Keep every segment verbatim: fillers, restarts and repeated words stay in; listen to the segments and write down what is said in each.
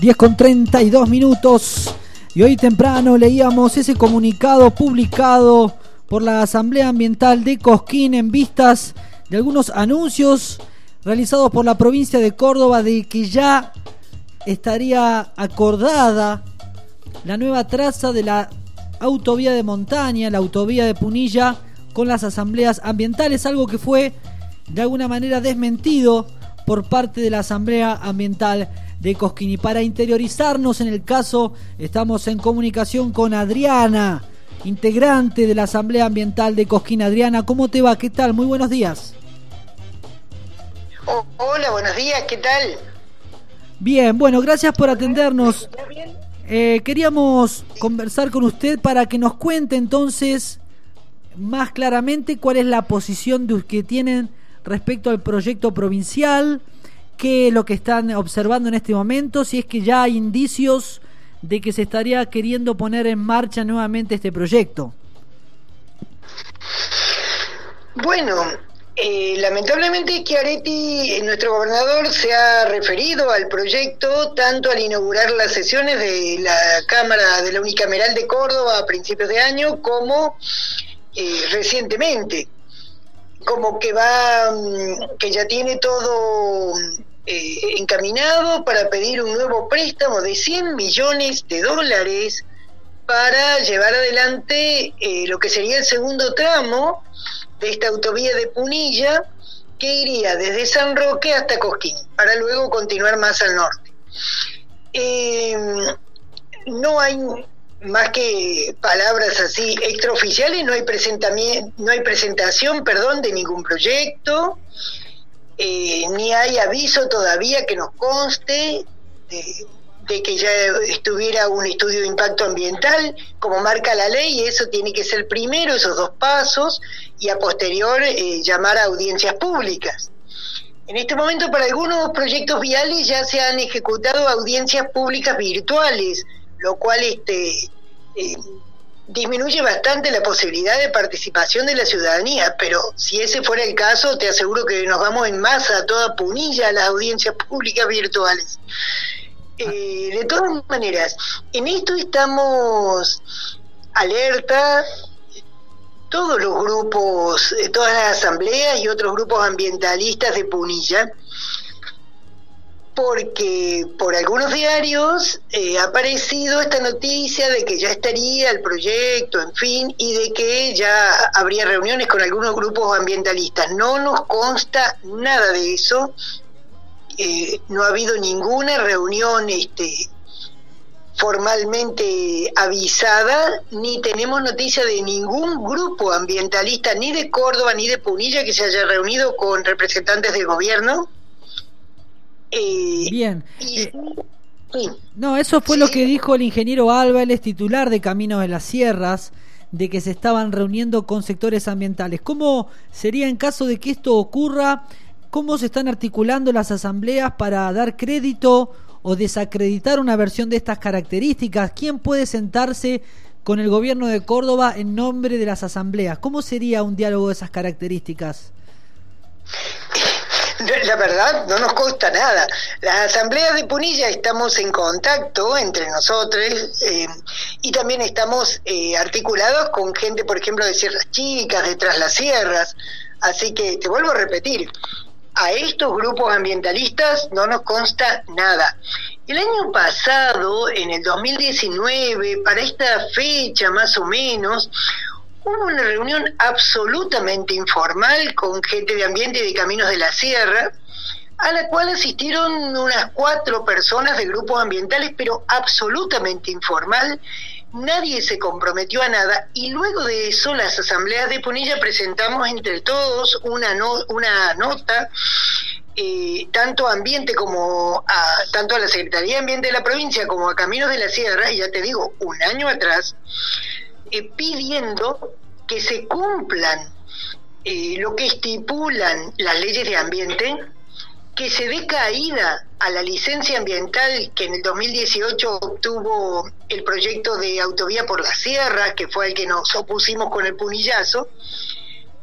diez con treinta y dos minutos. Y hoy temprano leíamos ese comunicado publicado por la Asamblea Ambiental de Cosquín en vistas de algunos anuncios realizados por la provincia de Córdoba de que ya estaría acordada la nueva traza de la autovía de montaña, la autovía de Punilla, con las asambleas ambientales, algo que fue de alguna manera desmentido por parte de la Asamblea Ambiental de Cosquín. Y para interiorizarnos en el caso, estamos en comunicación con Adriana, integrante de la Asamblea Ambiental de Cosquín. Adriana, ¿cómo te va? ¿Qué tal? Muy buenos días. Oh, hola, buenos días, ¿qué tal? Bien, bueno, gracias por atendernos. Eh, queríamos conversar con usted para que nos cuente entonces más claramente cuál es la posición de que tienen respecto al proyecto provincial, qué es lo que están observando en este momento, si es que ya hay indicios de que se estaría queriendo poner en marcha nuevamente este proyecto. Bueno, eh, lamentablemente Schiaretti, nuestro gobernador, se ha referido al proyecto tanto al inaugurar las sesiones de la Cámara de la Unicameral de Córdoba a principios de año como eh, recientemente, como que va, que ya tiene todo eh, encaminado para pedir un nuevo préstamo de cien millones de dólares para llevar adelante eh, lo que sería el segundo tramo de esta autovía de Punilla, que iría desde San Roque hasta Cosquín, para luego continuar más al norte. Eh, no hay más que palabras así extraoficiales, no hay presentamiento, no hay presentación, perdón, de ningún proyecto, eh, ni hay aviso todavía que nos conste de, de que ya estuviera un estudio de impacto ambiental, como marca la ley, y eso tiene que ser primero, esos dos pasos, y a posterior eh, llamar a audiencias públicas. En este momento, para algunos proyectos viales ya se han ejecutado audiencias públicas virtuales, lo cual este eh, disminuye bastante la posibilidad de participación de la ciudadanía, pero si ese fuera el caso, te aseguro que nos vamos en masa a toda Punilla a las audiencias públicas virtuales. Eh, de todas maneras, en esto estamos alerta, todos los grupos, todas las asambleas y otros grupos ambientalistas de Punilla, porque por algunos diarios eh, ha aparecido esta noticia de que ya estaría el proyecto, en fin, y de que ya habría reuniones con algunos grupos ambientalistas. No nos consta nada de eso, eh, no ha habido ninguna reunión este, formalmente avisada, ni tenemos noticia de ningún grupo ambientalista, ni de Córdoba ni de Punilla, que se haya reunido con representantes del gobierno. Eh, Bien. Y, eh, sí. No, eso fue Sí. lo que dijo el ingeniero Álvarez, titular de Caminos de las Sierras, de que se estaban reuniendo con sectores ambientales. ¿Cómo sería en caso de que esto ocurra? ¿Cómo se están articulando las asambleas para dar crédito o desacreditar una versión de estas características? ¿Quién puede sentarse con el gobierno de Córdoba en nombre de las asambleas? ¿Cómo sería un diálogo de esas características? La verdad, no nos consta nada. Las asambleas de Punilla estamos en contacto entre nosotros eh, y también estamos eh, articulados con gente, por ejemplo, de Sierras Chicas, de Tras las Sierras. Así que te vuelvo a repetir, a estos grupos ambientalistas no nos consta nada. El año pasado, en el dos mil diecinueve, para esta fecha más o menos, hubo una reunión absolutamente informal con gente de ambiente y de Caminos de la Sierra, a la cual asistieron unas cuatro personas de grupos ambientales, pero absolutamente informal. Nadie se comprometió a nada, y luego de eso las asambleas de Punilla presentamos entre todos una, no, una nota, eh, tanto a Ambiente como a, tanto a la Secretaría de Ambiente de la provincia como a Caminos de la Sierra, y ya te digo, un año atrás, Eh, pidiendo que se cumplan eh, lo que estipulan las leyes de ambiente, que se dé caída a la licencia ambiental que en el dos mil dieciocho obtuvo el proyecto de autovía por la sierra, que fue el que nos opusimos con el punillazo,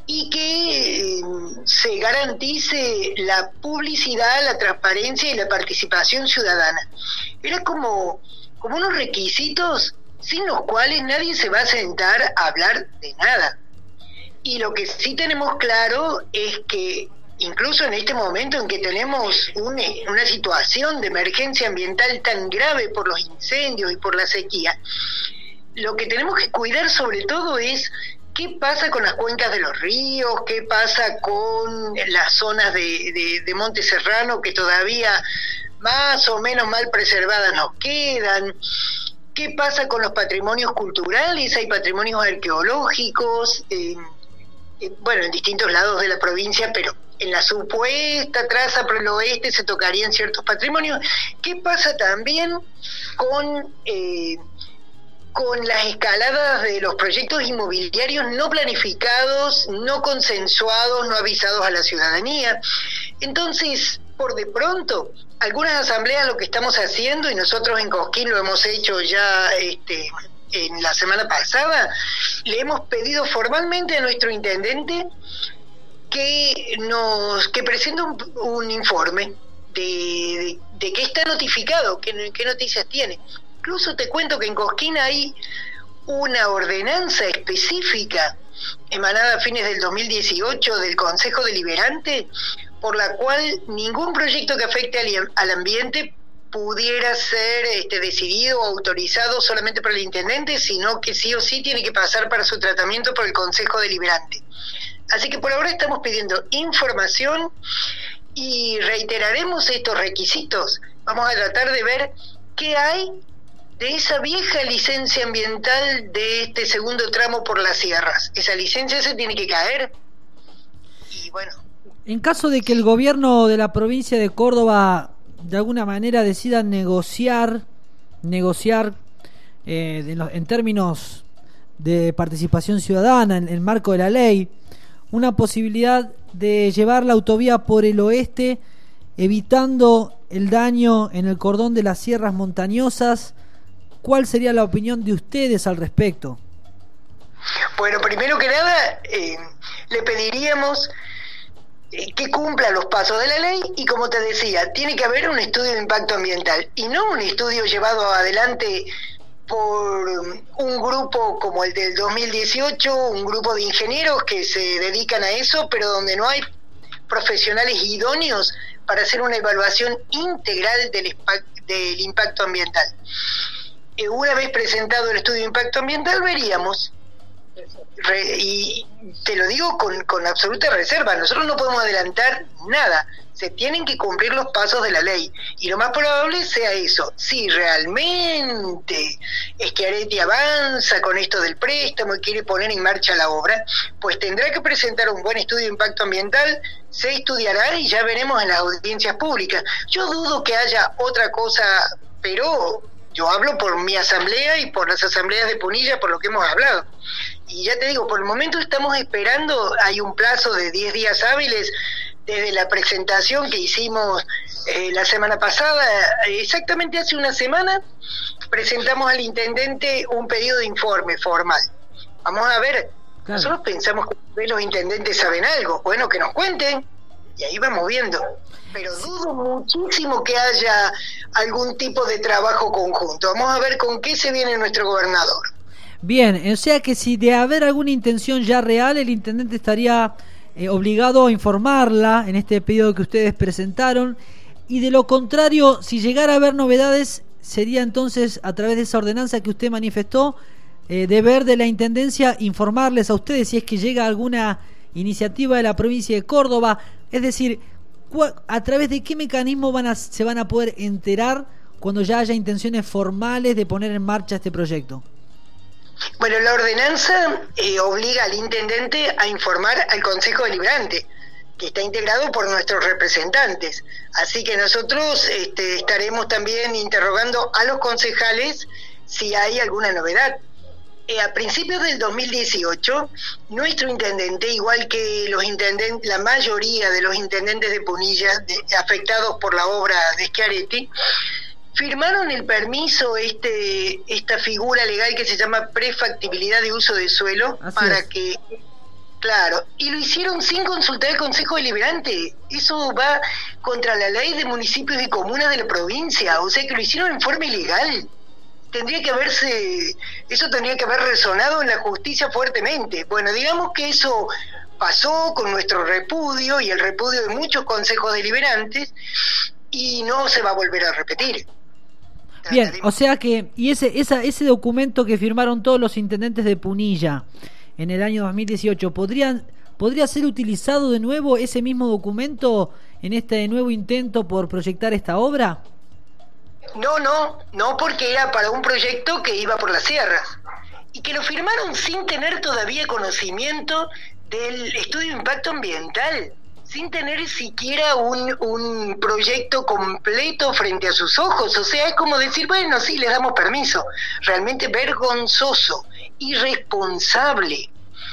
y que eh, se garantice la publicidad, la transparencia y la participación ciudadana. Era como, como unos requisitos sin los cuales nadie se va a sentar a hablar de nada. Y lo que sí tenemos claro es que incluso en este momento en que tenemos un, una situación de emergencia ambiental tan grave por los incendios y por la sequía, lo que tenemos que cuidar sobre todo es qué pasa con las cuencas de los ríos, qué pasa con las zonas de, de, de Monte Serrano que todavía más o menos mal preservadas nos quedan, qué pasa con los patrimonios culturales, hay patrimonios arqueológicos, eh, eh, bueno, en distintos lados de la provincia, pero en la supuesta traza por el oeste se tocarían ciertos patrimonios. ¿Qué pasa también con eh, con las escaladas de los proyectos inmobiliarios no planificados, no consensuados, no avisados a la ciudadanía? Entonces, por de pronto, algunas asambleas lo que estamos haciendo, y nosotros en Cosquín lo hemos hecho ya este, en la semana pasada, le hemos pedido formalmente a nuestro intendente que nos que presente un, un informe de, de, de qué está notificado, qué, qué noticias tiene. Incluso te cuento que en Cosquín hay una ordenanza específica emanada a fines del dos mil dieciocho del Consejo Deliberante, por la cual ningún proyecto que afecte al, al ambiente pudiera ser este, decidido o autorizado solamente por el intendente, sino que sí o sí tiene que pasar para su tratamiento por el Consejo Deliberante. Así que por ahora estamos pidiendo información y reiteraremos estos requisitos. Vamos a tratar de ver qué hay de esa vieja licencia ambiental de este segundo tramo por las sierras. Esa licencia se tiene que caer y bueno. En caso de que el gobierno de la provincia de Córdoba de alguna manera decida negociar, negociar eh, de los, en términos de participación ciudadana, en el marco de la ley, una posibilidad de llevar la autovía por el oeste, evitando el daño en el cordón de las sierras montañosas, ¿cuál sería la opinión de ustedes al respecto? Bueno, primero que nada, eh, le pediríamos que cumpla los pasos de la ley y, como te decía, tiene que haber un estudio de impacto ambiental y no un estudio llevado adelante por un grupo como el del dos mil dieciocho, un grupo de ingenieros que se dedican a eso, pero donde no hay profesionales idóneos para hacer una evaluación integral del, del impacto ambiental. Eh, una vez presentado el estudio de impacto ambiental, veríamos, re, y te lo digo con, con absoluta reserva, nosotros no podemos adelantar nada, se tienen que cumplir los pasos de la ley, y lo más probable sea eso. Si realmente Schiaretti avanza con esto del préstamo y quiere poner en marcha la obra, pues tendrá que presentar un buen estudio de impacto ambiental, se estudiará y ya veremos en las audiencias públicas. Yo dudo que haya otra cosa, pero yo hablo por mi asamblea y por las asambleas de Punilla, por lo que hemos hablado. Y ya te digo, por el momento estamos esperando, hay un plazo de diez días hábiles desde la presentación que hicimos eh, la semana pasada, exactamente hace una semana, presentamos al intendente un pedido de informe formal. Vamos a ver, claro. Nosotros pensamos que los intendentes saben algo, bueno, que nos cuenten, y ahí vamos viendo. Pero dudo muchísimo que haya algún tipo de trabajo conjunto. Vamos a ver con qué se viene nuestro gobernador. Bien, o sea que si de haber alguna intención ya real, el intendente estaría eh, obligado a informarla en este pedido que ustedes presentaron, y de lo contrario, si llegara a haber novedades, sería entonces a través de esa ordenanza que usted manifestó, eh, deber de la intendencia informarles a ustedes si es que llega alguna iniciativa de la provincia de Córdoba, es decir, ¿a través de qué mecanismo van a, se van a poder enterar cuando ya haya intenciones formales de poner en marcha este proyecto? Bueno, la ordenanza eh, obliga al intendente a informar al Consejo Deliberante, que está integrado por nuestros representantes. Así que nosotros este, estaremos también interrogando a los concejales si hay alguna novedad. Eh, a principios del dos mil dieciocho, nuestro intendente, igual que los intendentes, la mayoría de los intendentes de Punilla de, afectados por la obra de Schiaretti, firmaron el permiso, este esta figura legal que se llama prefactibilidad de uso de suelo. Así para es. que Claro, y lo hicieron sin consultar al Consejo Deliberante. Eso va contra la ley de municipios y comunas de la provincia, o sea que lo hicieron en forma ilegal. Tendría que haberse, eso tendría que haber resonado en la justicia fuertemente. Bueno, digamos que eso pasó con nuestro repudio y el repudio de muchos consejos deliberantes y no se va a volver a repetir. Bien, o sea que, y ese, esa, ese documento que firmaron todos los intendentes de Punilla en el año dos mil dieciocho, ¿podrían, ¿podría ser utilizado de nuevo ese mismo documento en este nuevo intento por proyectar esta obra? No, no, no, porque era para un proyecto que iba por las sierras y que lo firmaron sin tener todavía conocimiento del estudio de impacto ambiental, sin tener siquiera un, un proyecto completo frente a sus ojos. O sea, es como decir, bueno, sí, les damos permiso. Realmente vergonzoso, irresponsable.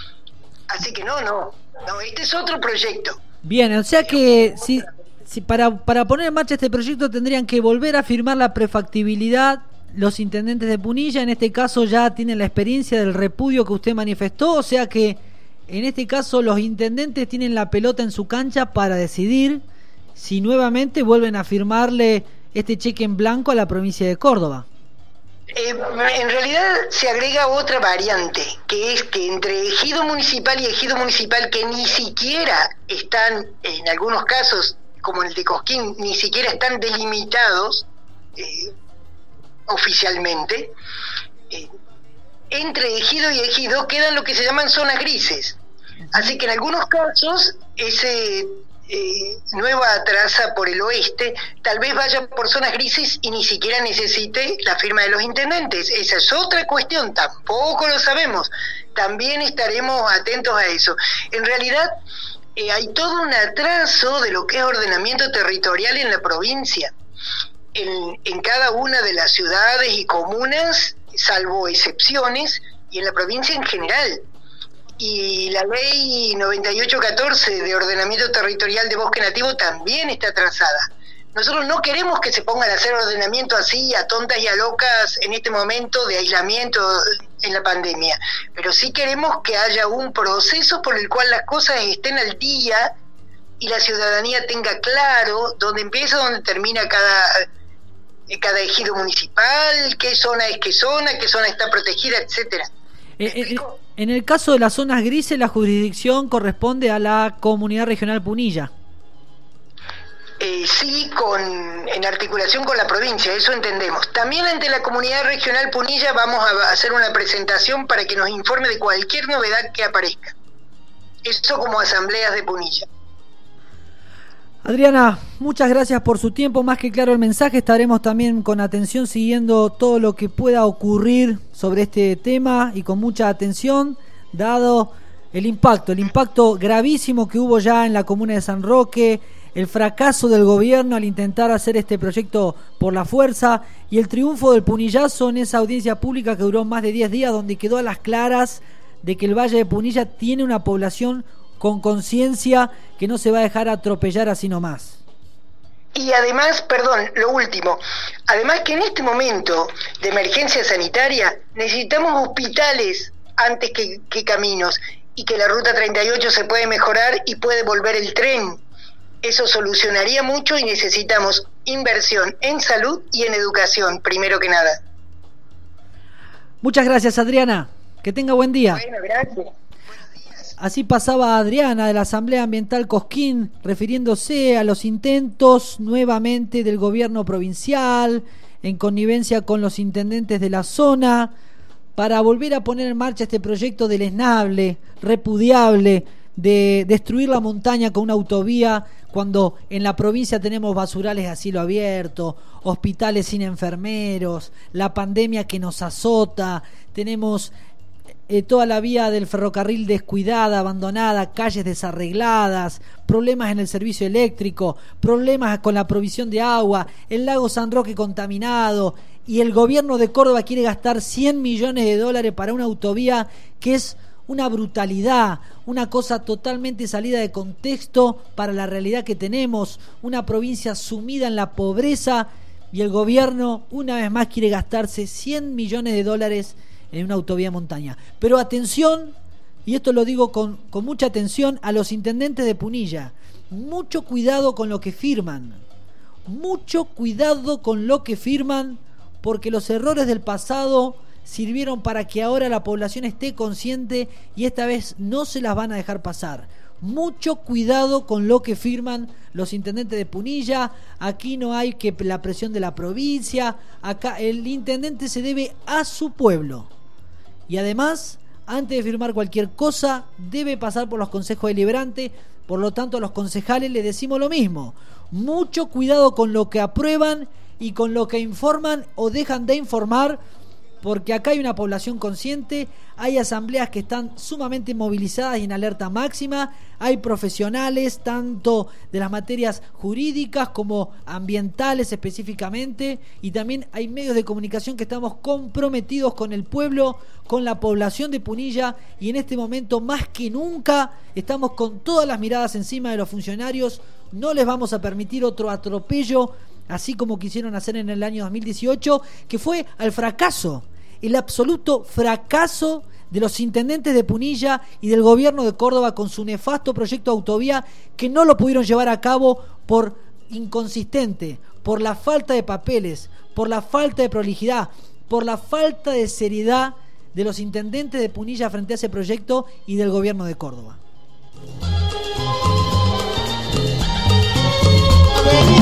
Así que no, no, no, este es otro proyecto. Bien, o sea que si, si para, para poner en marcha este proyecto tendrían que volver a firmar la prefactibilidad los intendentes de Punilla. En este caso ya tienen la experiencia del repudio que usted manifestó, o sea que en este caso los intendentes tienen la pelota en su cancha para decidir si nuevamente vuelven a firmarle este cheque en blanco a la provincia de Córdoba. Eh, en realidad se agrega otra variante, que es que entre ejido municipal y ejido municipal, que ni siquiera están, en algunos casos, como el de Cosquín, ni siquiera están delimitados eh, oficialmente, eh, entre ejido y ejido quedan lo que se llaman zonas grises. Así que en algunos casos ese eh, nueva traza por el oeste tal vez vaya por zonas grises y ni siquiera necesite la firma de los intendentes. Esa es otra cuestión, tampoco lo sabemos. También estaremos atentos a eso. En realidad eh, hay todo un atraso de lo que es ordenamiento territorial en la provincia. En, en cada una de las ciudades y comunas, salvo excepciones, y en la provincia en general. Y la ley noventa y ocho catorce de ordenamiento territorial de bosque nativo también está atrasada. Nosotros no queremos que se pongan a hacer ordenamiento así a tontas y a locas en este momento de aislamiento en la pandemia, pero sí queremos que haya un proceso por el cual las cosas estén al día y la ciudadanía tenga claro dónde empieza, dónde termina cada, cada ejido municipal, qué zona es qué zona, qué zona está protegida, etcétera. Eh, eh, en el caso de las zonas grises, la jurisdicción corresponde a la Comunidad Regional Punilla. Eh, sí, con, en articulación con la provincia, eso entendemos. También ante la Comunidad Regional Punilla vamos a hacer una presentación para que nos informe de cualquier novedad que aparezca. Eso como asambleas de Punilla. Adriana, muchas gracias por su tiempo, más que claro el mensaje. Estaremos también con atención siguiendo todo lo que pueda ocurrir sobre este tema y con mucha atención, dado el impacto, el impacto gravísimo que hubo ya en la comuna de San Roque, el fracaso del gobierno al intentar hacer este proyecto por la fuerza y el triunfo del Punillazo en esa audiencia pública que duró más de diez días, donde quedó a las claras de que el Valle de Punilla tiene una población con conciencia que no se va a dejar atropellar así nomás. Y además, perdón, lo último, además que en este momento de emergencia sanitaria necesitamos hospitales antes que, que caminos, y que la ruta treinta y ocho se puede mejorar y puede volver el tren. Eso solucionaría mucho y necesitamos inversión en salud y en educación, primero que nada. Muchas gracias, Adriana. Que tenga buen día. Bueno, gracias. Así pasaba Adriana de la Asamblea Ambiental Cosquín, refiriéndose a los intentos nuevamente del gobierno provincial, en connivencia con los intendentes de la zona, para volver a poner en marcha este proyecto deleznable, repudiable, de destruir la montaña con una autovía, cuando en la provincia tenemos basurales a cielo abierto, hospitales sin enfermeros, la pandemia que nos azota, tenemos Eh, toda la vía del ferrocarril descuidada, abandonada, calles desarregladas, problemas en el servicio eléctrico, problemas con la provisión de agua, el lago San Roque contaminado, y el gobierno de Córdoba quiere gastar cien millones de dólares para una autovía que es una brutalidad, una cosa totalmente salida de contexto para la realidad que tenemos, una provincia sumida en la pobreza, y el gobierno una vez más quiere gastarse cien millones de dólares en una autovía montaña. Pero atención, y esto lo digo con, con mucha atención a los intendentes de Punilla, mucho cuidado con lo que firman, mucho cuidado con lo que firman, porque los errores del pasado sirvieron para que ahora la población esté consciente y esta vez no se las van a dejar pasar. Mucho cuidado con lo que firman los intendentes de Punilla. Aquí no hay que la presión de la provincia. Acá el intendente se debe a su pueblo. Y además, antes de firmar cualquier cosa, debe pasar por los consejos deliberantes. Por lo tanto, a los concejales les decimos lo mismo. Mucho cuidado con lo que aprueban y con lo que informan o dejan de informar, porque acá hay una población consciente, hay asambleas que están sumamente movilizadas y en alerta máxima, hay profesionales tanto de las materias jurídicas como ambientales específicamente, y también hay medios de comunicación que estamos comprometidos con el pueblo, con la población de Punilla, y en este momento más que nunca estamos con todas las miradas encima de los funcionarios. No les vamos a permitir otro atropello, así como quisieron hacer en el año dos mil dieciocho, que fue al fracaso, el absoluto fracaso de los intendentes de Punilla y del gobierno de Córdoba con su nefasto proyecto de autovía, que no lo pudieron llevar a cabo por inconsistente, por la falta de papeles, por la falta de prolijidad, por la falta de seriedad de los intendentes de Punilla frente a ese proyecto y del gobierno de Córdoba.